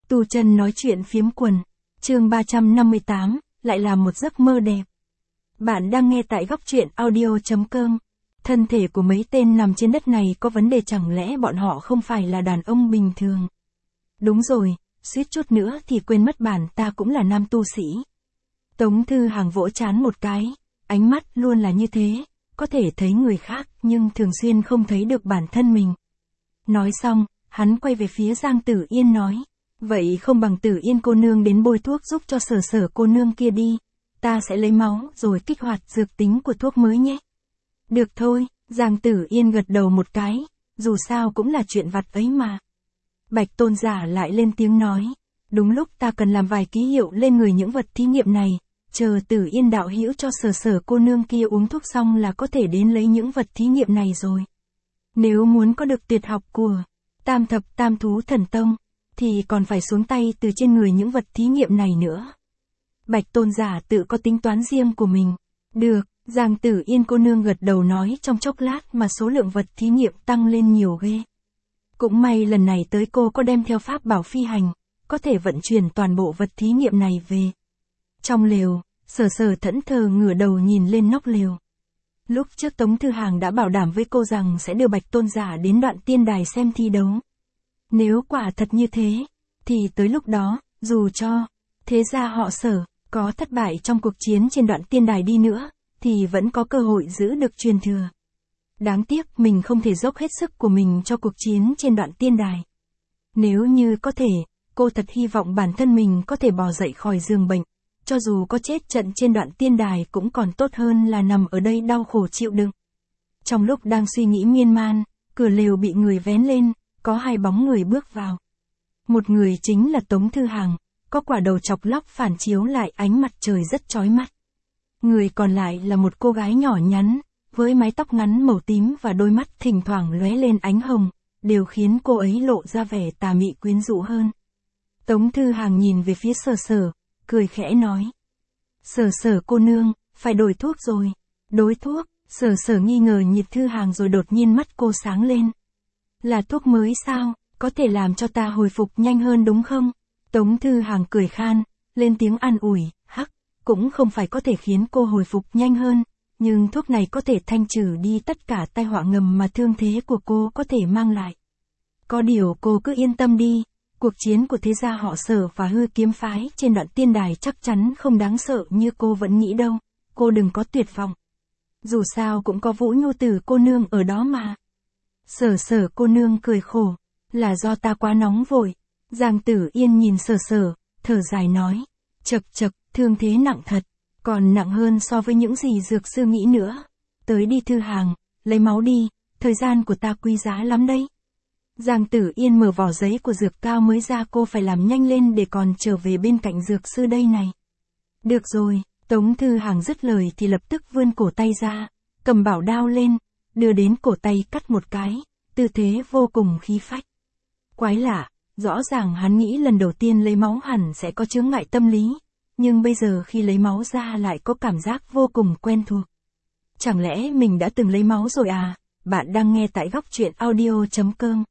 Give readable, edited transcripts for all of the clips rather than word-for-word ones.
Tu chân nói chuyện phiếm quần. Chương 358, lại là một giấc mơ đẹp. Bạn đang nghe tại góc truyện audio.com. Thân thể của mấy tên nằm trên đất này có vấn đề, chẳng lẽ bọn họ không phải là đàn ông bình thường? Đúng rồi, suýt chút nữa thì quên mất bản ta cũng là nam tu sĩ. Tống Thư Hàng vỗ trán một cái, ánh mắt luôn là như thế, có thể thấy người khác nhưng thường xuyên không thấy được bản thân mình. Nói xong, hắn quay về phía Giang Tử Yên nói, vậy không bằng Tử Yên cô nương đến bôi thuốc giúp cho Sở Sở cô nương kia đi, ta sẽ lấy máu rồi kích hoạt dược tính của thuốc mới nhé. Được thôi, Giang Tử Yên gật đầu một cái, dù sao cũng là chuyện vặt ấy mà. Bạch Tôn Giả lại lên tiếng nói, đúng lúc ta cần làm vài ký hiệu lên người những vật thí nghiệm này, chờ Tử Yên đạo hữu cho Sở Sở cô nương kia uống thuốc xong là có thể đến lấy những vật thí nghiệm này rồi. Nếu muốn có được tuyệt học của Tam Thập Tam Thú Thần Tông, thì còn phải xuống tay từ trên người những vật thí nghiệm này nữa. Bạch Tôn Giả tự có tính toán riêng của mình. Được, Giang Tử Yên cô nương gật đầu nói, trong chốc lát mà số lượng vật thí nghiệm tăng lên nhiều ghê. Cũng may lần này tới cô có đem theo pháp bảo phi hành, có thể vận chuyển toàn bộ vật thí nghiệm này về. Trong lều, Sở Sở thẫn thờ ngửa đầu nhìn lên nóc lều. Lúc trước Tống Thư Hàng đã bảo đảm với cô rằng sẽ đưa Bạch Tôn Giả đến Đoạn Tiên Đài xem thi đấu. Nếu quả thật như thế, thì tới lúc đó, dù cho thế gia họ Sở có thất bại trong cuộc chiến trên Đoạn Tiên Đài đi nữa, thì vẫn có cơ hội giữ được truyền thừa. Đáng tiếc mình không thể dốc hết sức của mình cho cuộc chiến trên Đoạn Tiên Đài. Nếu như có thể, cô thật hy vọng bản thân mình có thể bò dậy khỏi giường bệnh, cho dù có chết trận trên Đoạn Tiên Đài cũng còn tốt hơn là nằm ở đây đau khổ chịu đựng. Trong lúc đang suy nghĩ miên man, cửa lều bị người vén lên, có hai bóng người bước vào. Một người chính là Tống Thư Hàng, có quả đầu chọc lóc phản chiếu lại ánh mặt trời rất chói mắt. Người còn lại là một cô gái nhỏ nhắn, với mái tóc ngắn màu tím và đôi mắt thỉnh thoảng lóe lên ánh hồng, đều khiến cô ấy lộ ra vẻ tà mị quyến rũ hơn. Tống Thư Hàng nhìn về phía Sở Sở, cười khẽ nói. Sở Sở cô nương, phải đổi thuốc rồi. Đổi thuốc, Sở Sở nghi ngờ nhìn Thư Hàng rồi đột nhiên mắt cô sáng lên. Là thuốc mới sao, có thể làm cho ta hồi phục nhanh hơn đúng không? Tống Thư Hàng cười khan, lên tiếng an ủi, hắc, cũng không phải có thể khiến cô hồi phục nhanh hơn, nhưng thuốc này có thể thanh trừ đi tất cả tai họa ngầm mà thương thế của cô có thể mang lại. Có điều cô cứ yên tâm đi, cuộc chiến của thế gia họ Sở và Hư Kiếm phái trên Đoạn Tiên Đài chắc chắn không đáng sợ như cô vẫn nghĩ đâu, cô đừng có tuyệt vọng. Dù sao cũng có Vũ Nhu Tử cô nương ở đó mà. Sở Sở cô nương cười khổ, là do ta quá nóng vội. Giang Tử Yên nhìn Sở Sở, thở dài nói, chậc chậc, thương thế nặng thật, còn nặng hơn so với những gì dược sư nghĩ nữa. Tới đi Thư Hàng, lấy máu đi, thời gian của ta quý giá lắm đấy. Giang Tử Yên mở vỏ giấy của dược cao mới ra, cô phải làm nhanh lên để còn trở về bên cạnh dược sư đây này. Được rồi, Tống Thư Hàng dứt lời thì lập tức vươn cổ tay ra, cầm bảo đao lên, đưa đến cổ tay cắt một cái, tư thế vô cùng khí phách. Quái lạ, rõ ràng hắn nghĩ lần đầu tiên lấy máu hẳn sẽ có chướng ngại tâm lý, nhưng bây giờ khi lấy máu ra lại có cảm giác vô cùng quen thuộc. Chẳng lẽ mình đã từng lấy máu rồi à? Bạn đang nghe tại góc truyện audio.com.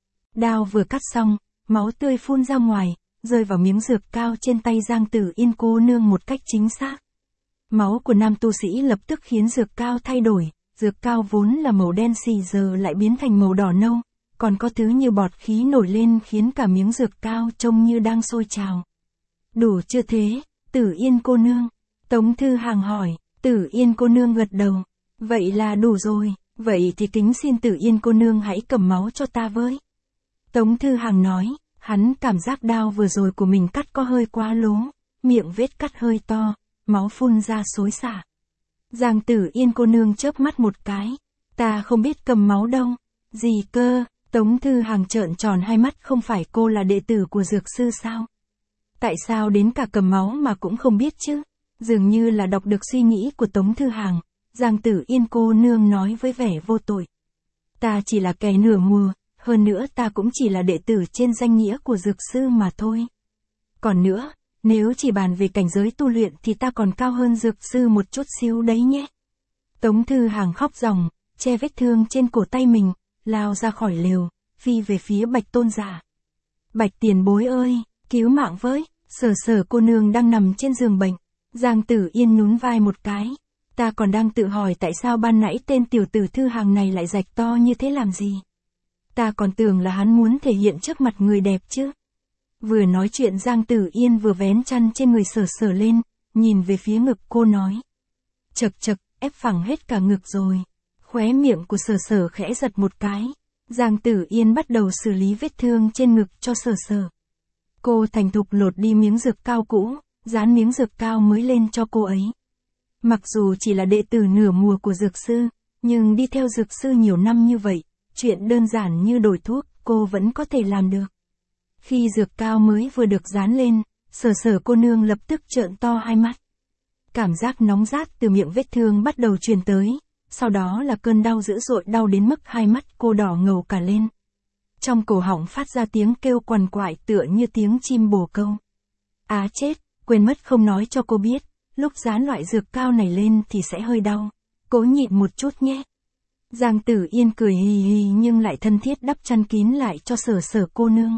Đao vừa cắt xong, máu tươi phun ra ngoài, rơi vào miếng dược cao trên tay Giang Tử Yên cô nương một cách chính xác. Máu của nam tu sĩ lập tức khiến dược cao thay đổi, dược cao vốn là màu đen xì giờ lại biến thành màu đỏ nâu, còn có thứ như bọt khí nổi lên khiến cả miếng dược cao trông như đang sôi trào. Đủ chưa thế, Tử Yên cô nương? Tống Thư Hàng hỏi. Tử Yên cô nương gật đầu. Vậy là đủ rồi, vậy thì kính xin Tử Yên cô nương hãy cầm máu cho ta với. Tống Thư Hàng nói, hắn cảm giác đao vừa rồi của mình cắt có hơi quá lố, miệng vết cắt hơi to, máu phun ra xối xả. Giang Tử Yên cô nương chớp mắt một cái, ta không biết cầm máu đâu. Gì cơ? Tống Thư Hàng trợn tròn hai mắt, không phải cô là đệ tử của dược sư sao? Tại sao đến cả cầm máu mà cũng không biết chứ? Dường như là đọc được suy nghĩ của Tống Thư Hàng, Giang Tử Yên cô nương nói với vẻ vô tội. Ta chỉ là kẻ nửa mùa, hơn nữa ta cũng chỉ là đệ tử trên danh nghĩa của dược sư mà thôi. Còn nữa, nếu chỉ bàn về cảnh giới tu luyện thì ta còn cao hơn dược sư một chút xíu đấy nhé. Tống Thư Hàng khóc ròng, che vết thương trên cổ tay mình, lao ra khỏi lều, phi về phía Bạch Tôn Giả. Bạch tiền bối ơi, Cứu mạng với, Sở cô nương đang nằm trên giường bệnh. Giang Tử Yên nhún vai một cái. Ta còn đang tự hỏi tại sao ban nãy tên tiểu tử Thư Hằng này lại rạch to như thế làm gì. Ta còn tưởng là hắn muốn thể hiện trước mặt người đẹp chứ. Vừa nói chuyện Giang Tử Yên vừa vén chăn trên người Sở lên, nhìn về phía ngực cô nói. Chật chật, ép phẳng hết cả ngực rồi. Khóe miệng của Sở khẽ giật một cái. Giang Tử Yên bắt đầu xử lý vết thương trên ngực cho Sở. Cô thành thục lột đi miếng dược cao cũ, dán miếng dược cao mới lên cho cô ấy. Mặc dù chỉ là đệ tử nửa mùa của dược sư, nhưng đi theo dược sư nhiều năm như vậy, chuyện đơn giản như đổi thuốc, cô vẫn có thể làm được. Khi dược cao mới vừa được dán lên, Sở cô nương lập tức trợn to hai mắt. Cảm giác nóng rát từ miệng vết thương bắt đầu truyền tới, sau đó là cơn đau dữ dội, đau đến mức hai mắt cô đỏ ngầu cả lên. Trong cổ họng phát ra tiếng kêu quằn quại tựa như tiếng chim bồ câu. Á chết, quên mất không nói cho cô biết, lúc dán loại dược cao này lên thì sẽ hơi đau. Cố nhịn một chút nhé. Giang Tử Yên cười hì hì nhưng lại thân thiết đắp chăn kín lại cho Sở cô nương.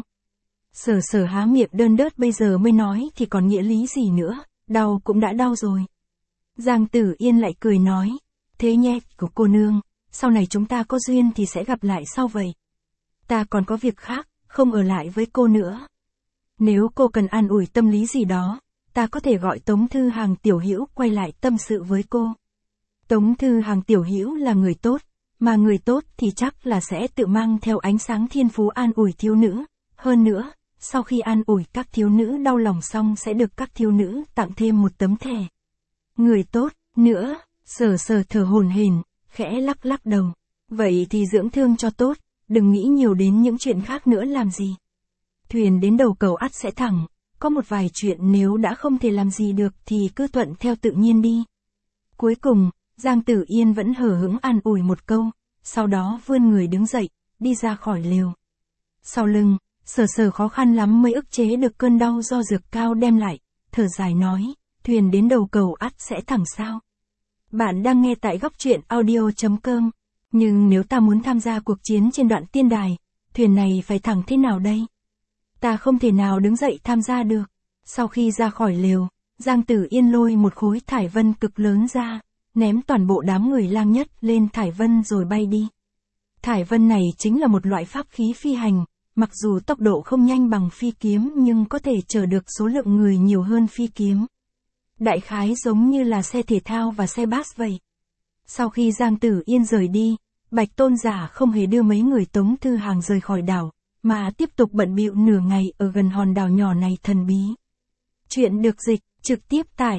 Sở há miệng đơn đớt bây giờ mới nói thì còn nghĩa lý gì nữa, đau cũng đã đau rồi. Giang Tử Yên lại cười nói, thế nhé, của cô nương, sau này chúng ta có duyên thì sẽ gặp lại sau vậy. Ta còn có việc khác, không ở lại với cô nữa. Nếu cô cần an ủi tâm lý gì đó, ta có thể gọi Tống Thư Hằng tiểu hữu quay lại tâm sự với cô. Tống Thư Hằng tiểu hữu là người tốt, mà người tốt thì chắc là sẽ tự mang theo ánh sáng thiên phú an ủi thiếu nữ. Hơn nữa, sau khi an ủi các thiếu nữ đau lòng xong sẽ được các thiếu nữ tặng thêm một tấm thẻ. Người tốt, nữa, Sở thở hổn hển, khẽ lắc đầu. Vậy thì dưỡng thương cho tốt, đừng nghĩ nhiều đến những chuyện khác nữa làm gì. Thuyền đến đầu cầu ắt sẽ thẳng, có một vài chuyện nếu đã không thể làm gì được thì cứ thuận theo tự nhiên đi. Cuối cùng, Giang Tử Yên vẫn hờ hững an ủi một câu, sau đó vươn người đứng dậy, đi ra khỏi lều. Sau lưng, Sở khó khăn lắm mới ức chế được cơn đau do dược cao đem lại, thở dài nói, thuyền đến đầu cầu ắt sẽ thẳng sao. Bạn đang nghe tại góc truyện audio.com, nhưng nếu ta muốn tham gia cuộc chiến trên đoạn tiên đài, thuyền này phải thẳng thế nào đây? Ta không thể nào đứng dậy tham gia được. Sau khi ra khỏi lều, Giang Tử Yên lôi một khối thải vân cực lớn ra, ném toàn bộ đám người lang nhất lên thải vân rồi bay đi. Thải vân này chính là một loại pháp khí phi hành, mặc dù tốc độ không nhanh bằng phi kiếm nhưng có thể chở được số lượng người nhiều hơn phi kiếm. Đại khái giống như là xe thể thao và xe bus vậy. Sau khi Giang Tử Yên rời đi, Bạch Tôn Giả không hề đưa mấy người Tống Thư Hằng rời khỏi đảo, mà tiếp tục bận bịu nửa ngày ở gần hòn đảo nhỏ này thần bí. Chuyện được dịch trực tiếp tại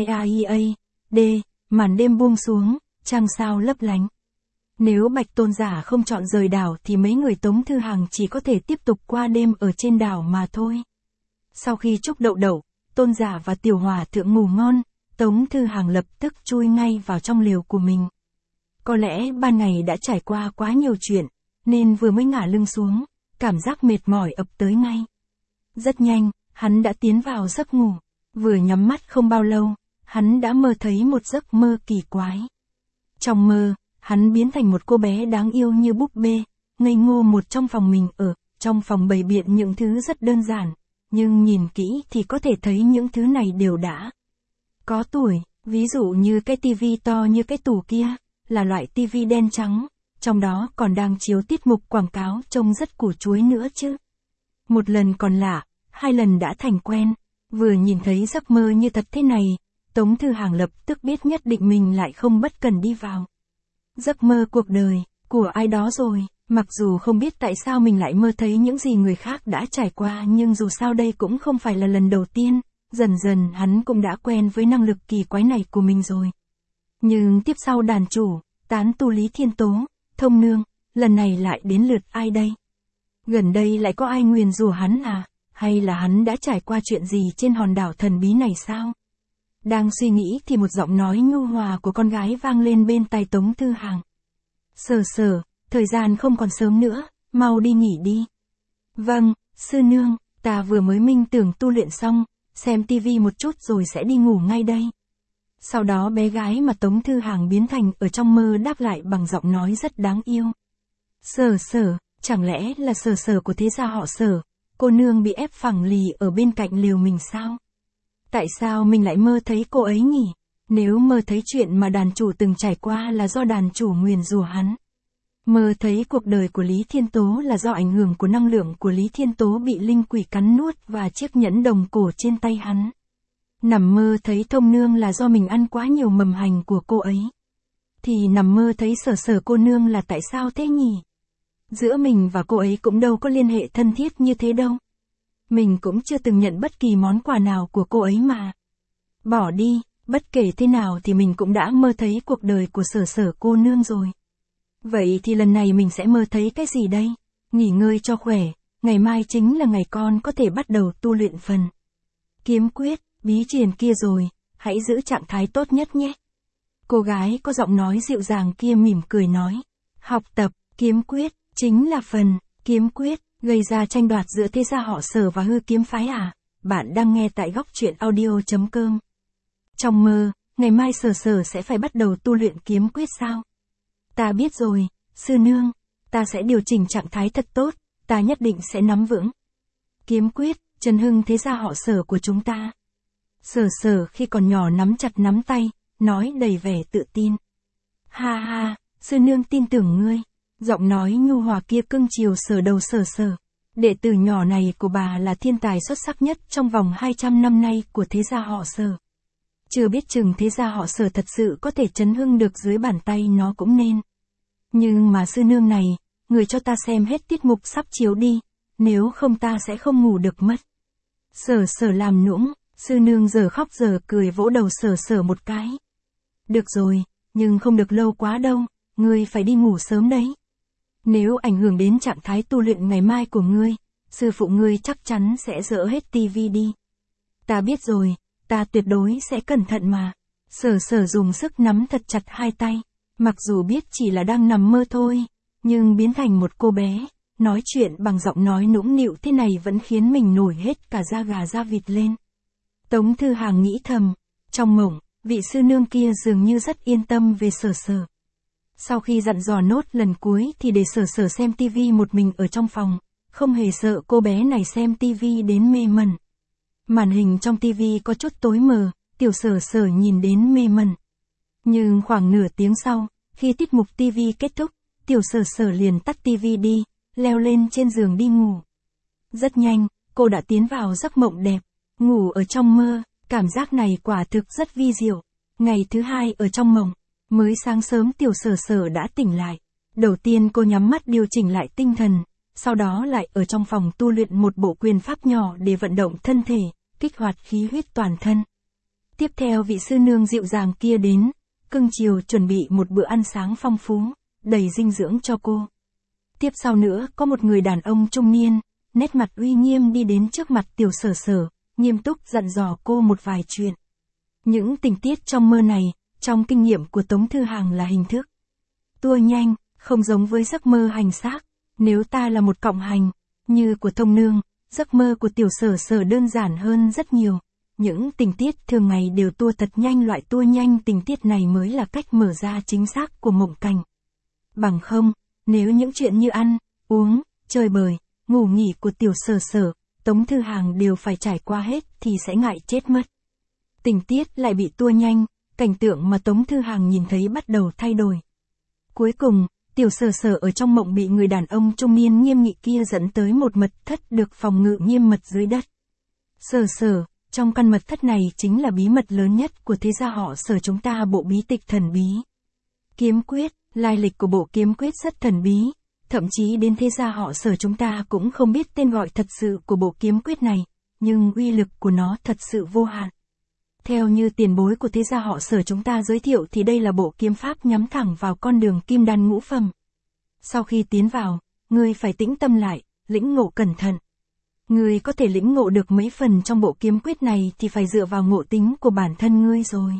IAEA. Màn đêm buông xuống, trăng sao lấp lánh. Nếu Bạch Tôn Giả không chọn rời đảo thì mấy người Tống Thư Hằng chỉ có thể tiếp tục qua đêm ở trên đảo mà thôi. Sau khi chúc đậu, Tôn Giả và Tiểu Hòa Thượng ngủ ngon, Tống Thư Hằng lập tức chui ngay vào trong lều của mình. Có lẽ ban ngày đã trải qua quá nhiều chuyện, nên vừa mới ngả lưng xuống, cảm giác mệt mỏi ập tới ngay. Rất nhanh, hắn đã tiến vào giấc ngủ, vừa nhắm mắt không bao lâu, hắn đã mơ thấy một giấc mơ kỳ quái. Trong mơ, hắn biến thành một cô bé đáng yêu như búp bê, ngây ngô một trong phòng mình ở, trong phòng bày biện những thứ rất đơn giản, nhưng nhìn kỹ thì có thể thấy những thứ này đều đã có tuổi, ví dụ như cái tivi to như cái tủ kia, là loại tivi đen trắng, trong đó còn đang chiếu tiết mục quảng cáo trông rất củ chuối nữa chứ. Một lần còn lạ, hai lần đã thành quen, vừa nhìn thấy giấc mơ như thật thế này, Tống Thư Hằng lập tức biết nhất định mình lại không bất cần đi vào giấc mơ cuộc đời của ai đó rồi. Mặc dù không biết tại sao mình lại mơ thấy những gì người khác đã trải qua nhưng dù sao đây cũng không phải là lần đầu tiên, dần dần hắn cũng đã quen với năng lực kỳ quái này của mình rồi. Nhưng tiếp sau đàn chủ, tán tu Lý Thiên Tố, Thông Nương, lần này lại đến lượt ai đây? Gần đây lại có ai nguyền rủa hắn à? Hay là hắn đã trải qua chuyện gì trên hòn đảo thần bí này sao? Đang suy nghĩ thì một giọng nói nhu hòa của con gái vang lên bên tai Tống Thư Hằng. Sở, thời gian không còn sớm nữa, mau đi nghỉ đi. Vâng, sư nương, ta vừa mới minh tưởng tu luyện xong, xem tivi một chút rồi sẽ đi ngủ ngay đây. Sau đó bé gái mà Tống Thư Hằng biến thành ở trong mơ đáp lại bằng giọng nói rất đáng yêu. Sở, chẳng lẽ là Sở của thế gia họ Sở, cô nương bị ép phẳng lì ở bên cạnh lều mình sao? Tại sao mình lại mơ thấy cô ấy nhỉ? Nếu mơ thấy chuyện mà đàn chủ từng trải qua là do đàn chủ nguyền rủa hắn. Mơ thấy cuộc đời của Lý Thiên Tố là do ảnh hưởng của năng lượng của Lý Thiên Tố bị linh quỷ cắn nuốt và chiếc nhẫn đồng cổ trên tay hắn. Nằm mơ thấy Thông Nương là do mình ăn quá nhiều mầm hành của cô ấy. Thì nằm mơ thấy Sở Sở cô nương là tại sao thế nhỉ? Giữa mình và cô ấy cũng đâu có liên hệ thân thiết như thế đâu. Mình cũng chưa từng nhận bất kỳ món quà nào của cô ấy mà. Bỏ đi, bất kể thế nào thì mình cũng đã mơ thấy cuộc đời của Sở Sở cô nương rồi. Vậy thì lần này mình sẽ mơ thấy cái gì đây? Nghỉ ngơi cho khỏe, ngày mai chính là ngày con có thể bắt đầu tu luyện phần kiếm quyết, bí truyền kia rồi, hãy giữ trạng thái tốt nhất nhé. Cô gái có giọng nói dịu dàng kia mỉm cười nói. Học tập, kiếm quyết, chính là phần kiếm quyết, gây ra tranh đoạt giữa thế gia họ Sở và Hư Kiếm phái à? Bạn đang nghe tại góc truyện audio.com. Trong mơ, ngày mai Sở Sở sẽ phải bắt đầu tu luyện kiếm quyết sao? Ta biết rồi, sư nương, ta sẽ điều chỉnh trạng thái thật tốt, ta nhất định sẽ nắm vững kiếm quyết, Trần Hưng thế gia họ Sở của chúng ta. Sở Sở khi còn nhỏ nắm chặt nắm tay, nói đầy vẻ tự tin. Ha ha, sư nương tin tưởng ngươi. Giọng nói nhu hòa kia cưng chiều sờ đầu Sở Sở. Đệ tử nhỏ này của bà là thiên tài xuất sắc nhất trong vòng 200 năm nay của thế gia họ Sở. Chưa biết chừng thế gia họ Sở thật sự có thể chấn hưng được dưới bàn tay nó cũng nên. Nhưng mà sư nương này, người cho ta xem hết tiết mục sắp chiếu đi, nếu không ta sẽ không ngủ được mất. Sở Sở làm nũng, sư nương giờ khóc giờ cười vỗ đầu Sở Sở một cái. Được rồi, nhưng không được lâu quá đâu, ngươi phải đi ngủ sớm đấy. Nếu ảnh hưởng đến trạng thái tu luyện ngày mai của ngươi, sư phụ ngươi chắc chắn sẽ dỡ hết tivi đi. Ta biết rồi, ta tuyệt đối sẽ cẩn thận mà. Sở Sở dùng sức nắm thật chặt hai tay, mặc dù biết chỉ là đang nằm mơ thôi, nhưng biến thành một cô bé, nói chuyện bằng giọng nói nũng nịu thế này vẫn khiến mình nổi hết cả da gà da vịt lên. Tống Thư Hàng nghĩ thầm, trong mộng, vị sư nương kia dường như rất yên tâm về Sở Sở. Sau khi dặn dò nốt lần cuối thì để Sở Sở xem tivi một mình ở trong phòng, không hề sợ cô bé này xem tivi đến mê mẩn. Màn hình trong tivi có chút tối mờ, tiểu Sở Sở nhìn đến mê mẩn. Nhưng khoảng nửa tiếng sau, khi tiết mục tivi kết thúc, tiểu Sở Sở liền tắt tivi đi, leo lên trên giường đi ngủ. Rất nhanh, cô đã tiến vào giấc mộng đẹp, ngủ ở trong mơ, cảm giác này quả thực rất vi diệu. Ngày thứ hai ở trong mộng, mới sáng sớm tiểu Sở Sở đã tỉnh lại. Đầu tiên cô nhắm mắt điều chỉnh lại tinh thần, sau đó lại ở trong phòng tu luyện một bộ quyền pháp nhỏ để vận động thân thể, kích hoạt khí huyết toàn thân. Tiếp theo vị sư nương dịu dàng kia đến, cưng chiều chuẩn bị một bữa ăn sáng phong phú, đầy dinh dưỡng cho cô. Tiếp sau nữa có một người đàn ông trung niên, nét mặt uy nghiêm đi đến trước mặt tiểu Sở Sở, nghiêm túc dặn dò cô một vài chuyện. Những tình tiết trong mơ này, trong kinh nghiệm của Tống Thư Hàng là hình thức tua nhanh, không giống với giấc mơ hành xác. Nếu ta là một cọng hành, như của Thông Nương, giấc mơ của tiểu Sở Sở đơn giản hơn rất nhiều. Những tình tiết thường ngày đều tua thật nhanh, loại tua nhanh tình tiết này mới là cách mở ra chính xác của mộng cảnh. Bằng không, nếu những chuyện như ăn, uống, chơi bời, ngủ nghỉ của tiểu Sở Sở, Tống Thư Hàng đều phải trải qua hết thì sẽ ngại chết mất. Tình tiết lại bị tua nhanh, cảnh tượng mà Tống Thư Hàng nhìn thấy bắt đầu thay đổi. Cuối cùng, tiểu Sở Sở ở trong mộng bị người đàn ông trung niên nghiêm nghị kia dẫn tới một mật thất được phòng ngự nghiêm mật dưới đất. Sở Sở, trong căn mật thất này chính là bí mật lớn nhất của thế gia họ Sở chúng ta, bộ bí tịch thần bí. Kiếm quyết, lai lịch của bộ kiếm quyết rất thần bí, thậm chí đến thế gia họ Sở chúng ta cũng không biết tên gọi thật sự của bộ kiếm quyết này, nhưng uy lực của nó thật sự vô hạn. Theo như tiền bối của thế gia họ Sở chúng ta giới thiệu thì đây là bộ kiếm pháp nhắm thẳng vào con đường kim đan ngũ phẩm. Sau khi tiến vào, ngươi phải tĩnh tâm lại, lĩnh ngộ cẩn thận. Ngươi có thể lĩnh ngộ được mấy phần trong bộ kiếm quyết này thì phải dựa vào ngộ tính của bản thân ngươi rồi.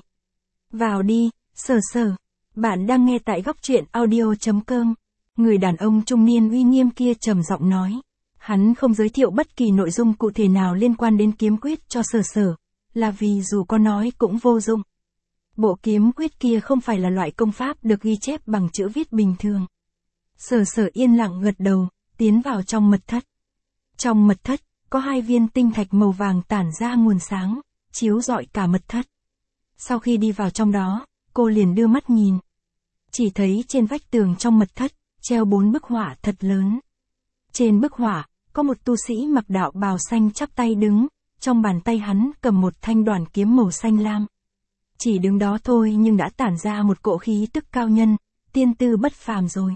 Vào đi, Sở Sở. Bạn đang nghe tại góc truyện audio.com. Người đàn ông trung niên uy nghiêm kia trầm giọng nói. Hắn không giới thiệu bất kỳ nội dung cụ thể nào liên quan đến kiếm quyết cho Sở Sở, là vì dù có nói cũng vô dụng. Bộ kiếm quyết kia không phải là loại công pháp được ghi chép bằng chữ viết bình thường. Sở Sở yên lặng gật đầu, tiến vào trong mật thất. Trong mật thất, có 2 viên tinh thạch màu vàng tản ra nguồn sáng, chiếu rọi cả mật thất. Sau khi đi vào trong đó, cô liền đưa mắt nhìn. Chỉ thấy trên vách tường trong mật thất, treo 4 bức họa thật lớn. Trên bức họa, có một tu sĩ mặc đạo bào xanh chắp tay đứng, trong bàn tay hắn cầm một thanh đoản kiếm màu xanh lam. Chỉ đứng đó thôi nhưng đã tản ra một cỗ khí tức cao nhân, tiên tư bất phàm rồi.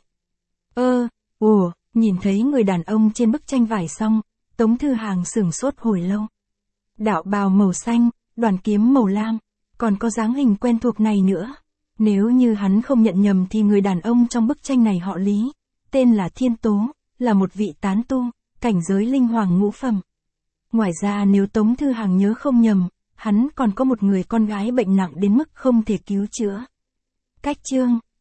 Nhìn thấy người đàn ông trên bức tranh vải xong, Tống Thư Hàng sửng sốt hồi lâu. Đạo bào màu xanh, đoản kiếm màu lam, còn có dáng hình quen thuộc này nữa. Nếu như hắn không nhận nhầm thì người đàn ông trong bức tranh này họ Lý, tên là Thiên Tố, là một vị tán tu, cảnh giới linh hoàng ngũ phẩm. Ngoài ra nếu Tống Thư Hàng nhớ không nhầm, hắn còn có một người con gái bệnh nặng đến mức không thể cứu chữa. Cách chương